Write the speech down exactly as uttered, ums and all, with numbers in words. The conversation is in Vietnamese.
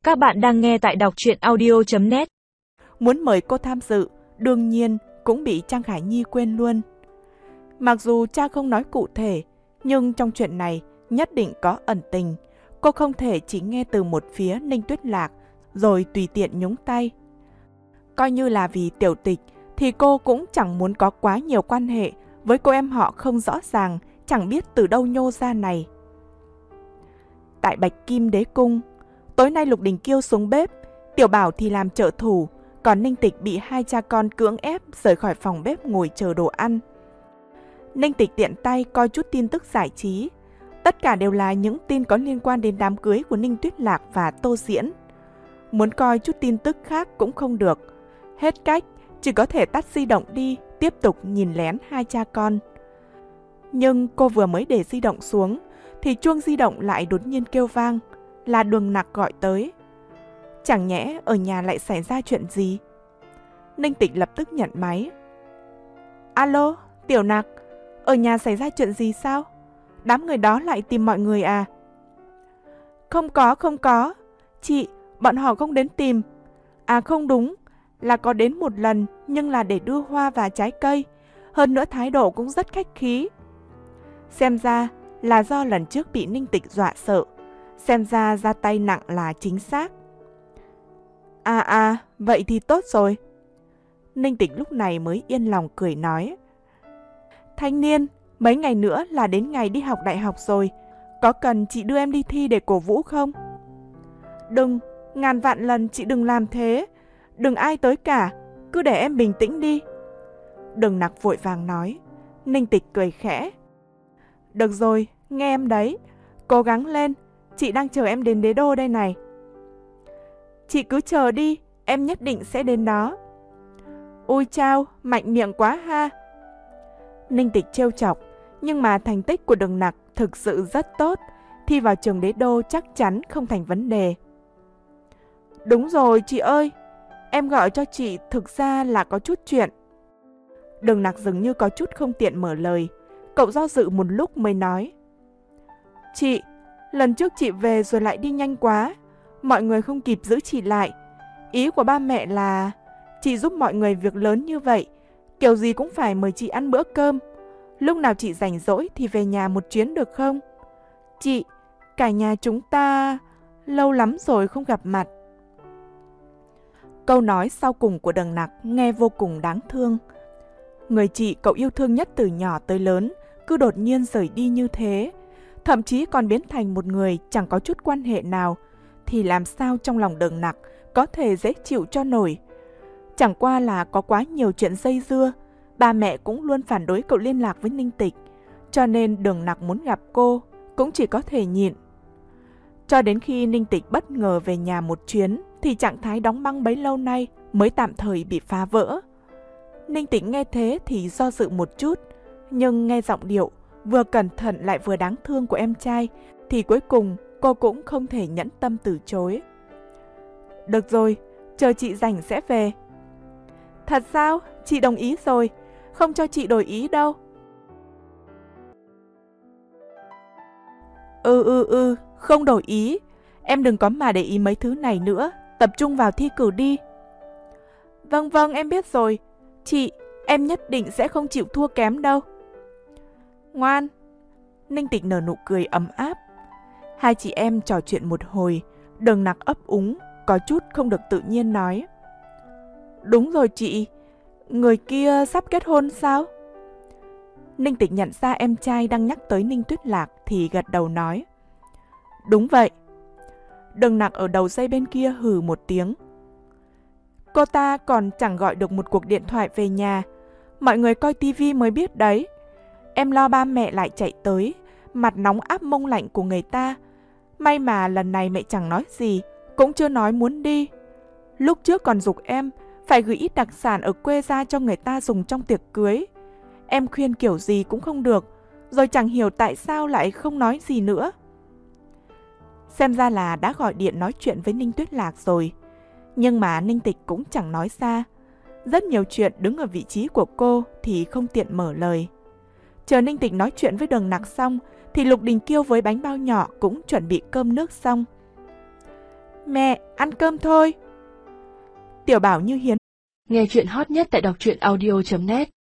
Các bạn đang nghe tại đọc truyện audio chấm net. Muốn mời cô tham dự, đương nhiên cũng bị Trang Khải Nhi quên luôn. Mặc dù cha không nói cụ thể, nhưng trong chuyện này nhất định có ẩn tình. Cô không thể chỉ nghe từ một phía Ninh Tuyết Lạc rồi tùy tiện nhúng tay. Coi như là vì tiểu tịch thì cô cũng chẳng muốn có quá nhiều quan hệ với cô em họ không rõ ràng, chẳng biết từ đâu nhô ra này. Tại Bạch Kim Đế Cung, tối nay Lục Đình Kiêu xuống bếp, Tiểu Bảo thì làm trợ thủ, còn Ninh Tịch bị hai cha con cưỡng ép rời khỏi phòng bếp ngồi chờ đồ ăn. Ninh Tịch tiện tay coi chút tin tức giải trí. Tất cả đều là những tin có liên quan đến đám cưới của Ninh Tuyết Lạc và Tô Diễn. Muốn coi chút tin tức khác cũng không được. Hết cách, chỉ có thể tắt di động đi, tiếp tục nhìn lén hai cha con. Nhưng cô vừa mới để di động xuống, thì chuông di động lại đột nhiên kêu vang, là Đường Nặc gọi tới. Chẳng nhẽ ở nhà lại xảy ra chuyện gì? Ninh Tịch lập tức nhận máy. Alo, Tiểu Nặc, ở nhà xảy ra chuyện gì sao? Đám người đó lại tìm mọi người à? Không có, không có. Chị, bọn họ không đến tìm. À không đúng, là có đến một lần nhưng là để đưa hoa và trái cây. Hơn nữa thái độ cũng rất khách khí. Xem ra là do lần trước bị Ninh Tịch dọa sợ. Xem ra ra tay nặng là chính xác. À à, vậy thì tốt rồi. Ninh Tịch lúc này mới yên lòng cười nói. Thanh niên, mấy ngày nữa là đến ngày đi học đại học rồi. Có cần chị đưa em đi thi để cổ vũ không? Đừng, ngàn vạn lần chị đừng làm thế. Đừng ai tới cả, cứ để em bình tĩnh đi. Đường Nặc vội vàng nói. Ninh Tịch cười khẽ. Được rồi, nghe em đấy. Cố gắng lên, chị đang chờ em đến Đế Đô đây này. Chị cứ chờ đi, em nhất định sẽ đến đó. Ôi chao, mạnh miệng quá ha. Ninh Tịch trêu chọc, nhưng mà thành tích của Đường Nặc thực sự rất tốt, thi vào trường Đế Đô chắc chắn không thành vấn đề. Đúng rồi chị ơi, em gọi cho chị thực ra là có chút chuyện. Đường Nặc dường như có chút không tiện mở lời, cậu do dự một lúc mới nói. Chị, lần trước chị về rồi lại đi nhanh quá, mọi người không kịp giữ chị lại. Ý của ba mẹ là chị giúp mọi người việc lớn như vậy, kiểu gì cũng phải mời chị ăn bữa cơm. Lúc nào chị rảnh rỗi thì về nhà một chuyến được không? Chị, cả nhà chúng ta lâu lắm rồi không gặp mặt. Câu nói sau cùng của Đường Nặc nghe vô cùng đáng thương. Người chị cậu yêu thương nhất từ nhỏ tới lớn cứ đột nhiên rời đi như thế, thậm chí còn biến thành một người chẳng có chút quan hệ nào, thì làm sao trong lòng Đường Nặc có thể dễ chịu cho nổi. Chẳng qua là có quá nhiều chuyện dây dưa, ba mẹ cũng luôn phản đối cậu liên lạc với Ninh Tịch, cho nên Đường Nặc muốn gặp cô cũng chỉ có thể nhịn. Cho đến khi Ninh Tịch bất ngờ về nhà một chuyến thì trạng thái đóng băng bấy lâu nay mới tạm thời bị phá vỡ. Ninh Tịch nghe thế thì do dự một chút, nhưng nghe giọng điệu vừa cẩn thận lại vừa đáng thương của em trai thì cuối cùng cô cũng không thể nhẫn tâm từ chối. Được rồi, chờ chị rảnh sẽ về. Thật sao? Chị đồng ý rồi, không cho chị đổi ý đâu. Ừ ừ ừ, không đổi ý. Em đừng có mà để ý mấy thứ này nữa, tập trung vào thi cử đi. Vâng vâng, em biết rồi. Chị, em nhất định sẽ không chịu thua kém đâu. Ngoan. Ninh Tịch nở nụ cười ấm áp. Hai chị em trò chuyện một hồi, Đường Nặc ấp úng, có chút không được tự nhiên nói. Đúng rồi chị, người kia sắp kết hôn sao? Ninh Tịch nhận ra em trai đang nhắc tới Ninh Tuyết Lạc thì gật đầu nói. Đúng vậy. Đường Nặc ở đầu dây bên kia hừ một tiếng. Cô ta còn chẳng gọi được một cuộc điện thoại về nhà, mọi người coi tivi mới biết đấy. Em lo ba mẹ lại chạy tới, mặt nóng áp mông lạnh của người ta. May mà lần này mẹ chẳng nói gì, cũng chưa nói muốn đi. Lúc trước còn giục em phải gửi ít đặc sản ở quê ra cho người ta dùng trong tiệc cưới. Em khuyên kiểu gì cũng không được, rồi chẳng hiểu tại sao lại không nói gì nữa. Xem ra là đã gọi điện nói chuyện với Ninh Tuyết Lạc rồi. Nhưng mà Ninh Tịch cũng chẳng nói ra. Rất nhiều chuyện đứng ở vị trí của cô thì không tiện mở lời. Chờ Ninh Tịch nói chuyện với Đường Nặc xong thì Lục Đình Kiêu với bánh bao nhỏ cũng chuẩn bị cơm nước xong. Mẹ, ăn cơm thôi. Tiểu Bảo Như Hiến. Nghe chuyện hot nhất tại đọc truyện audio chấm net